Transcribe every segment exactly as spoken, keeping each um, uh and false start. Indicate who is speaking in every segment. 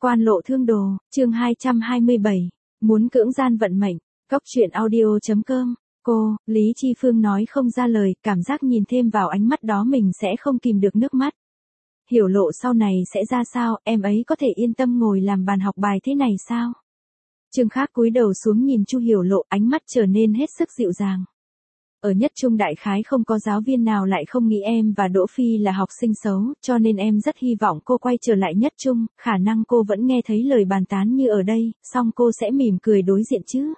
Speaker 1: Quan lộ thương đồ, chương hai trăm hai mươi bảy, muốn cưỡng gian vận mệnh, cốc truyện audio.com, cô, Lý Chi Phương nói không ra lời, cảm giác nhìn thêm vào ánh mắt đó mình sẽ không kìm được nước mắt. Hiểu lộ sau này sẽ ra sao, em ấy có thể yên tâm ngồi làm bàn học bài thế này sao? Trương Khác cúi đầu xuống nhìn Chu Hiểu lộ, ánh mắt trở nên hết sức dịu dàng. Ở nhất trung đại khái không có giáo viên nào lại không nghĩ em và Đỗ Phi là học sinh xấu, cho nên em rất hy vọng cô quay trở lại nhất trung, khả năng cô vẫn nghe thấy lời bàn tán như ở đây, song cô sẽ mỉm cười đối diện chứ.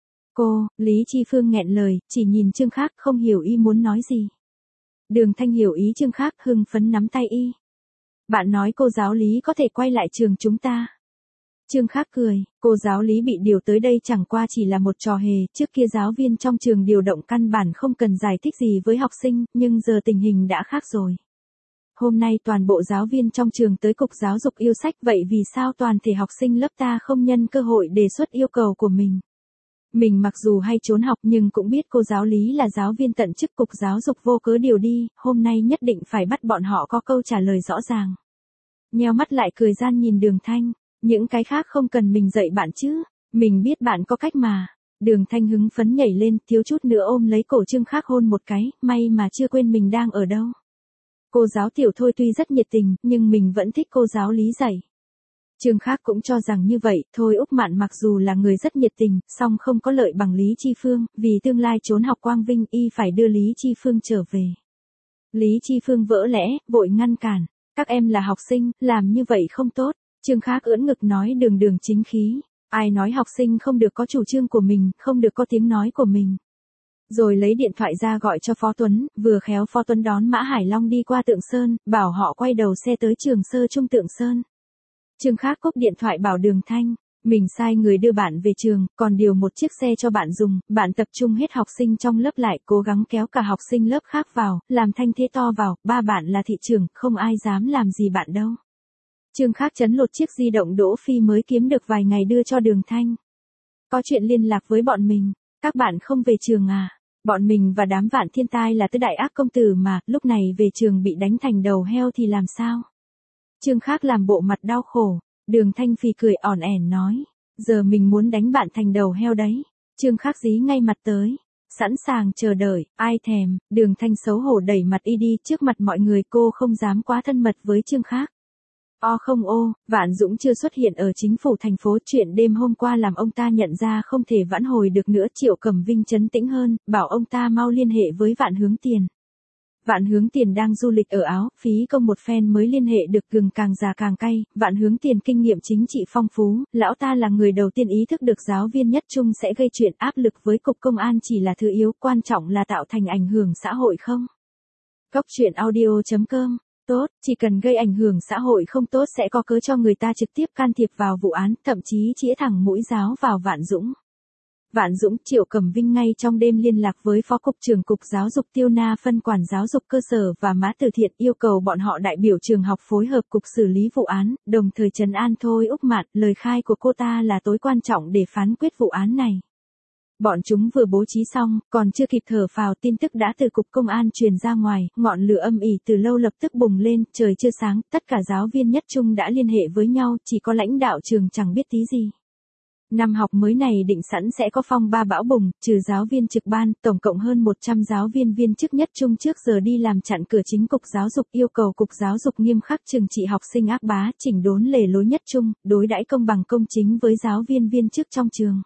Speaker 1: Cô, Lý Chi Phương nghẹn lời, chỉ nhìn Trương Khác không hiểu y muốn nói gì. Đường Thanh hiểu ý Trương Khác, hưng phấn nắm tay y. Bạn nói cô giáo Lý có thể quay lại trường chúng ta. Trương Khác cười, cô giáo Lý bị điều tới đây chẳng qua chỉ là một trò hề, trước kia giáo viên trong trường điều động căn bản không cần giải thích gì với học sinh, nhưng giờ tình hình đã khác rồi. Hôm nay toàn bộ giáo viên trong trường tới cục giáo dục yêu sách, vậy vì sao toàn thể học sinh lớp ta không nhân cơ hội đề xuất yêu cầu của mình? Mình mặc dù hay trốn học nhưng cũng biết cô giáo Lý là giáo viên tận chức, cục giáo dục vô cớ điều đi, hôm nay nhất định phải bắt bọn họ có câu trả lời rõ ràng. Nheo mắt lại cười gian nhìn Đường Thanh. Những cái khác không cần mình dạy bạn chứ, mình biết bạn có cách mà. Đường Thanh hứng phấn nhảy lên, thiếu chút nữa ôm lấy cổ Trương Khác hôn một cái, may mà chưa quên mình đang ở đâu. Cô giáo Tiểu Thôi tuy rất nhiệt tình, nhưng mình vẫn thích cô giáo Lý dạy. Trương Khác cũng cho rằng như vậy, Thôi Úc Mạn mặc dù là người rất nhiệt tình, song không có lợi bằng Lý Chi Phương, vì tương lai trốn học quang vinh y phải đưa Lý Chi Phương trở về. Lý Chi Phương vỡ lẽ, vội ngăn cản, các em là học sinh, làm như vậy không tốt. Trương Khác ưỡn ngực nói đường đường chính khí, ai nói học sinh không được có chủ trương của mình, không được có tiếng nói của mình. Rồi lấy điện thoại ra gọi cho Phó Tuấn, vừa khéo Phó Tuấn đón Mã Hải Long đi qua Tượng Sơn, bảo họ quay đầu xe tới trường sơ trung Tượng Sơn. Trương Khác cúp điện thoại bảo Đường Thanh, mình sai người đưa bạn về trường, còn điều một chiếc xe cho bạn dùng, bạn tập trung hết học sinh trong lớp lại, cố gắng kéo cả học sinh lớp khác vào, làm thanh thế to vào, ba bạn là thị trưởng, không ai dám làm gì bạn đâu. Trương Khác chấn lột chiếc di động Đỗ Phi mới kiếm được vài ngày đưa cho Đường Thanh. Có chuyện liên lạc với bọn mình, các bạn không về trường à? Bọn mình và đám Vạn Thiên Tai là tứ đại ác công tử mà, lúc này về trường bị đánh thành đầu heo thì làm sao? Trương Khác làm bộ mặt đau khổ, Đường Thanh phì cười ỏn ẻn nói, giờ mình muốn đánh bạn thành đầu heo đấy. Trương Khác dí ngay mặt tới, sẵn sàng chờ đợi, ai thèm. Đường Thanh xấu hổ đẩy mặt y đi, trước mặt mọi người cô không dám quá thân mật với Trương Khác. O không ô, Vạn Dũng chưa xuất hiện ở chính phủ thành phố, chuyện đêm hôm qua làm ông ta nhận ra không thể vãn hồi được nữa. Triệu Cẩm Vinh trấn tĩnh hơn, bảo ông ta mau liên hệ với Vạn Hướng Tiền. Vạn Hướng Tiền đang du lịch ở Áo, phí công một phen mới liên hệ được, gừng càng già càng cay. Vạn Hướng Tiền kinh nghiệm chính trị phong phú, lão ta là người đầu tiên ý thức được giáo viên nhất trung sẽ gây chuyện, áp lực với cục công an chỉ là thứ yếu, quan trọng là tạo thành ảnh hưởng xã hội không. Cốc truyện audio.com. Tốt, chỉ cần gây ảnh hưởng xã hội không tốt sẽ có cớ cho người ta trực tiếp can thiệp vào vụ án, thậm chí chĩa thẳng mũi giáo vào Vạn Dũng. Vạn Dũng, Triệu Cẩm Vinh ngay trong đêm liên lạc với Phó Cục trưởng Cục Giáo dục Tiêu Na phân quản giáo dục cơ sở và Mã Từ Thiện, yêu cầu bọn họ đại biểu trường học phối hợp cục xử lý vụ án, đồng thời trấn an Thôi Úc Mạn, lời khai của cô ta là tối quan trọng để phán quyết vụ án này. Bọn chúng vừa bố trí xong, còn chưa kịp thở phào, tin tức đã từ cục công an truyền ra ngoài, ngọn lửa âm ỉ từ lâu lập tức bùng lên, trời chưa sáng, tất cả giáo viên nhất trung đã liên hệ với nhau, chỉ có lãnh đạo trường chẳng biết tí gì. Năm học mới này định sẵn sẽ có phong ba bão bùng, trừ giáo viên trực ban, tổng cộng hơn một trăm giáo viên viên chức nhất trung trước giờ đi làm chặn cửa chính cục giáo dục, yêu cầu cục giáo dục nghiêm khắc trừng trị học sinh ác bá, chỉnh đốn lề lối nhất trung, đối đãi công bằng công chính với giáo viên viên chức trong trường.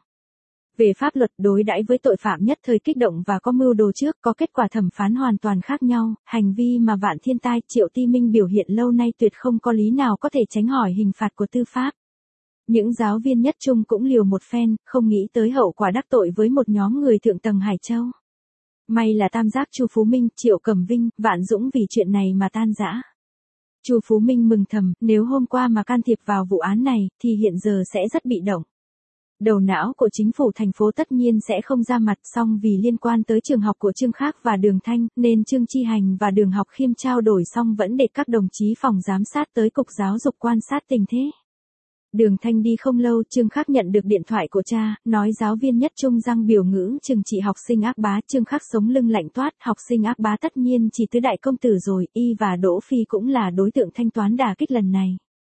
Speaker 1: Về pháp luật, đối đãi với tội phạm nhất thời kích động và có mưu đồ trước, có kết quả thẩm phán hoàn toàn khác nhau, hành vi mà Vạn Thiên Tai, Triệu Ti Minh biểu hiện lâu nay tuyệt không có lý nào có thể tránh hỏi hình phạt của tư pháp. Những giáo viên nhất trung cũng liều một phen, không nghĩ tới hậu quả đắc tội với một nhóm người thượng tầng Hải Châu. May là tam giác Chu Phú Minh, Triệu Cẩm Vinh, Vạn Dũng vì chuyện này mà tan rã. Chu Phú Minh mừng thầm, nếu hôm qua mà can thiệp vào vụ án này, thì hiện giờ sẽ rất bị động. Đầu não của chính phủ thành phố tất nhiên sẽ không ra mặt, song vì liên quan tới trường học của Trương Khác và Đường Thanh, nên Trương Chi Hành và Đường Học Khiêm trao đổi xong vẫn để các đồng chí phòng giám sát tới cục giáo dục quan sát tình thế. Đường Thanh đi không lâu, Trương Khác nhận được điện thoại của cha, nói giáo viên nhất trung răng biểu ngữ trừng trị học sinh ác bá. Trương Khác sống lưng lạnh toát, học sinh ác bá tất nhiên chỉ tứ đại công tử rồi, y và Đỗ Phi cũng là đối tượng thanh toán đả kích lần này.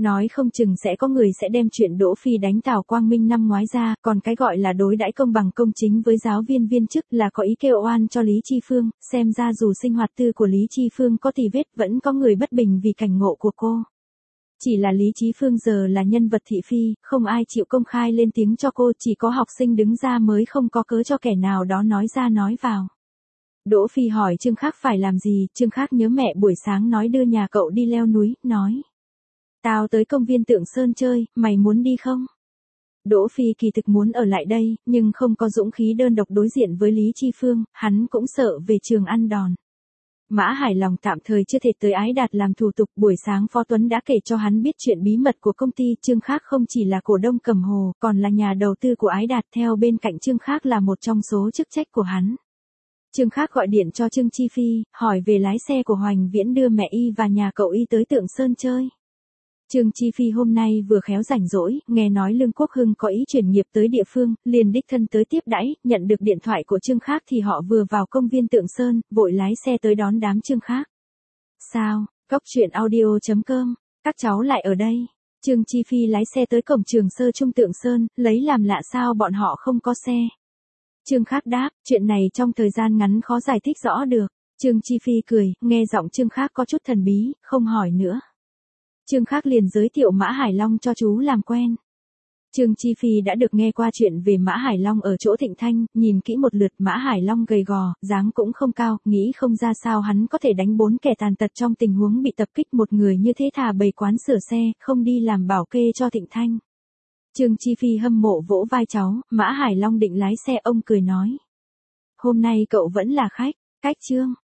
Speaker 1: Nói không chừng sẽ có người sẽ đem chuyện Đỗ Phi đánh Tào Quang Minh năm ngoái ra, còn cái gọi là đối đãi công bằng công chính với giáo viên viên chức là có ý kêu oan cho Lý Chi Phương, xem ra dù sinh hoạt tư của Lý Chi Phương có tì vết vẫn có người bất bình vì cảnh ngộ của cô. Chỉ là Lý Chí Phương giờ là nhân vật thị phi, không ai chịu công khai lên tiếng cho cô, chỉ có học sinh đứng ra mới không có cớ cho kẻ nào đó nói ra nói vào. Đỗ Phi hỏi Trương Khắc phải làm gì, Trương Khắc nhớ mẹ buổi sáng nói đưa nhà cậu đi leo núi, nói. Tao tới công viên Tượng Sơn chơi, mày muốn đi không? Đỗ Phi kỳ thực muốn ở lại đây, nhưng không có dũng khí đơn độc đối diện với Lý Chi Phương, hắn cũng sợ về trường ăn đòn. Mã Hải Lòng tạm thời chưa thể tới Ái Đạt làm thủ tục, buổi sáng Phó Tuấn đã kể cho hắn biết chuyện bí mật của công ty. Trương Khắc không chỉ là cổ đông cầm hồ, còn là nhà đầu tư của Ái Đạt, theo bên cạnh Trương Khắc là một trong số chức trách của hắn. Trương Khắc gọi điện cho Trương Chi Phi, hỏi về lái xe của Hoành Viễn đưa mẹ y và nhà cậu y tới Tượng Sơn chơi. Trương Chi Phi hôm nay vừa khéo rảnh rỗi, nghe nói Lương Quốc Hưng có ý chuyển nghiệp tới địa phương, liền đích thân tới tiếp đãi, nhận được điện thoại của Trương Khắc thì họ vừa vào công viên Tượng Sơn, vội lái xe tới đón đám Trương Khắc. Sao, Cóc truyện audio chấm com, các cháu lại ở đây. Trương Chi Phi lái xe tới cổng trường sơ trung Tượng Sơn, lấy làm lạ sao bọn họ không có xe. Trương Khắc đáp, chuyện này trong thời gian ngắn khó giải thích rõ được. Trương Chi Phi cười, nghe giọng Trương Khắc có chút thần bí, không hỏi nữa. Trương Khắc liền giới thiệu Mã Hải Long cho chú làm quen. Trương Chi Phi đã được nghe qua chuyện về Mã Hải Long ở chỗ Thịnh Thanh, nhìn kỹ một lượt Mã Hải Long gầy gò, dáng cũng không cao, nghĩ không ra sao hắn có thể đánh bốn kẻ tàn tật trong tình huống bị tập kích, một người như thế thà bày quán sửa xe, không đi làm bảo kê cho Thịnh Thanh. Trương Chi Phi hâm mộ vỗ vai cháu, Mã Hải Long định lái xe, ông cười nói. Hôm nay cậu vẫn là khách, cách Trương.